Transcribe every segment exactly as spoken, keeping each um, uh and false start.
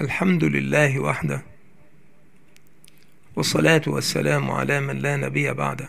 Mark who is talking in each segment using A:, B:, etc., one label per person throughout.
A: الحمد لله وحده، والصلاة والسلام على من لا نبي بعده.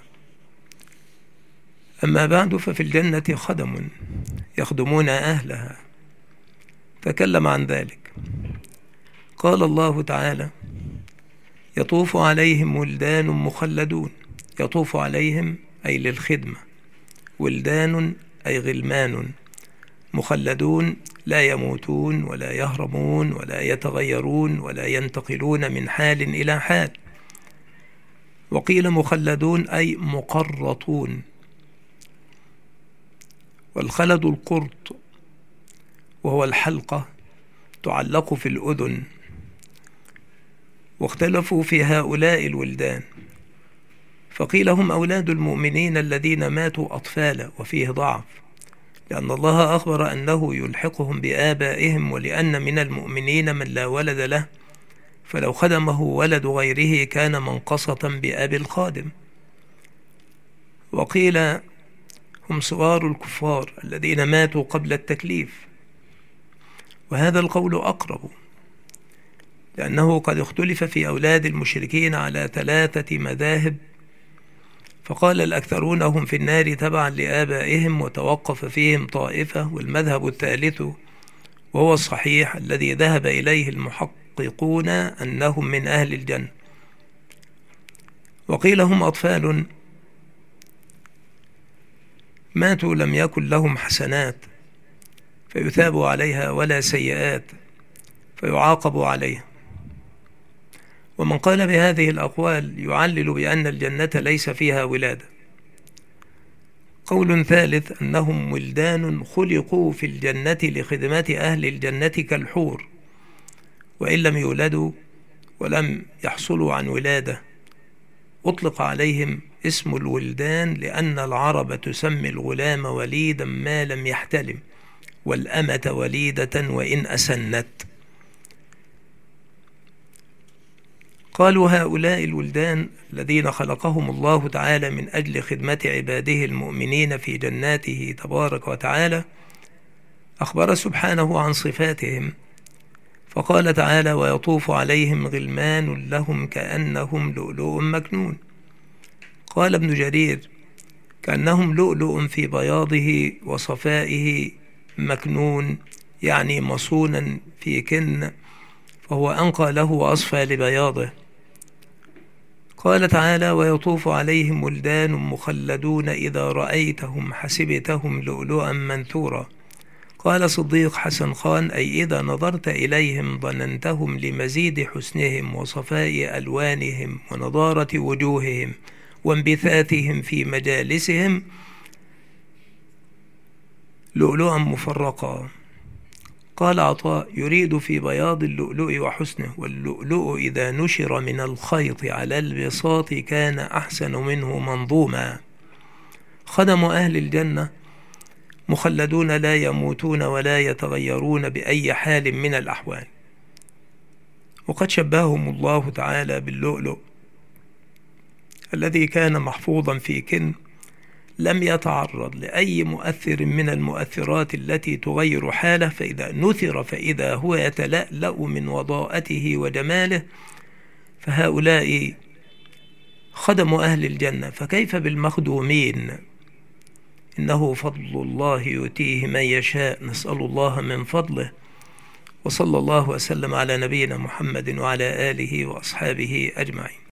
A: أما بعد، ففي الجنة خدم يخدمون أهلها. تكلم عن ذلك. قال الله تعالى: يطوف عليهم ولدان مخلدون. يطوف عليهم أي للخدمة، ولدان أي غلمان، مخلدون لا يموتون ولا يهرمون ولا يتغيرون ولا ينتقلون من حال إلى حال. وقيل مخلدون أي مقرطون، والخلد القرط، وهو الحلقة تعلق في الأذن. واختلفوا في هؤلاء الولدان، فقيل هم أولاد المؤمنين الذين ماتوا أطفالا، وفيه ضعف، لأن الله أخبر أنه يلحقهم بآبائهم، ولأن من المؤمنين من لا ولد له، فلو خدمه ولد غيره كان منقصة بأبي الخادم. وقيل هم صغار الكفار الذين ماتوا قبل التكليف، وهذا القول أقرب، لأنه قد اختلف في أولاد المشركين على ثلاثة مذاهب، فقال الأكثرون هم في النار تبعا لآبائهم، وتوقف فيهم طائفة. والمذهب الثالث وهو الصحيح الذي ذهب إليه المحققون أنهم من أهل الجنة. وقيل هم أطفال ماتوا لم يكن لهم حسنات فيثابوا عليها، ولا سيئات فيعاقبوا عليها. ومن قال بهذه الأقوال يعلل بأن الجنة ليس فيها ولادة. قول ثالث أنهم ولدان خلقوا في الجنة لخدمة أهل الجنة كالحور، وإن لم يولدوا ولم يحصلوا عن ولادة أطلق عليهم اسم الولدان، لأن العرب تسمي الغلام وليدا ما لم يحتلم، والأمة وليدة وإن أسنت. قالوا هؤلاء الولدان الذين خلقهم الله تعالى من أجل خدمة عباده المؤمنين في جناته تبارك وتعالى، أخبر سبحانه عن صفاتهم، فقال تعالى: ويطوف عليهم غلمان لهم كأنهم لؤلؤ مكنون. قال ابن جرير: كأنهم لؤلؤ في بياضه وصفائه مكنون، يعني مصونا في كن، فهو أنقى له وأصفى لبياضه. قال تعالى: ويطوف عليهم ولدان مخلدون إذا رأيتهم حسبتهم لؤلؤا منثورا. قال صديق حسن خان: أي إذا نظرت إليهم ظننتهم لمزيد حسنهم وصفاء ألوانهم ونضارة وجوههم وانبثاثهم في مجالسهم لؤلؤا مفرقا. قال عطاء: يريد في بياض اللؤلؤ وحسنه، واللؤلؤ إذا نشر من الخيط على البساط كان أحسن منه منظوما. خدم أهل الجنة مخلدون لا يموتون ولا يتغيرون بأي حال من الأحوال. وقد شبههم الله تعالى باللؤلؤ الذي كان محفوظا في كن، لم يتعرض لأي مؤثر من المؤثرات التي تغير حاله، فإذا نثر فإذا هو يتلألأ من وضاءته وجماله. فهؤلاء خدموا أهل الجنة، فكيف بالمخدومين؟ إنه فضل الله يؤتيه من يشاء، نسأل الله من فضله. وصلى الله وسلم على نبينا محمد وعلى آله وأصحابه أجمعين.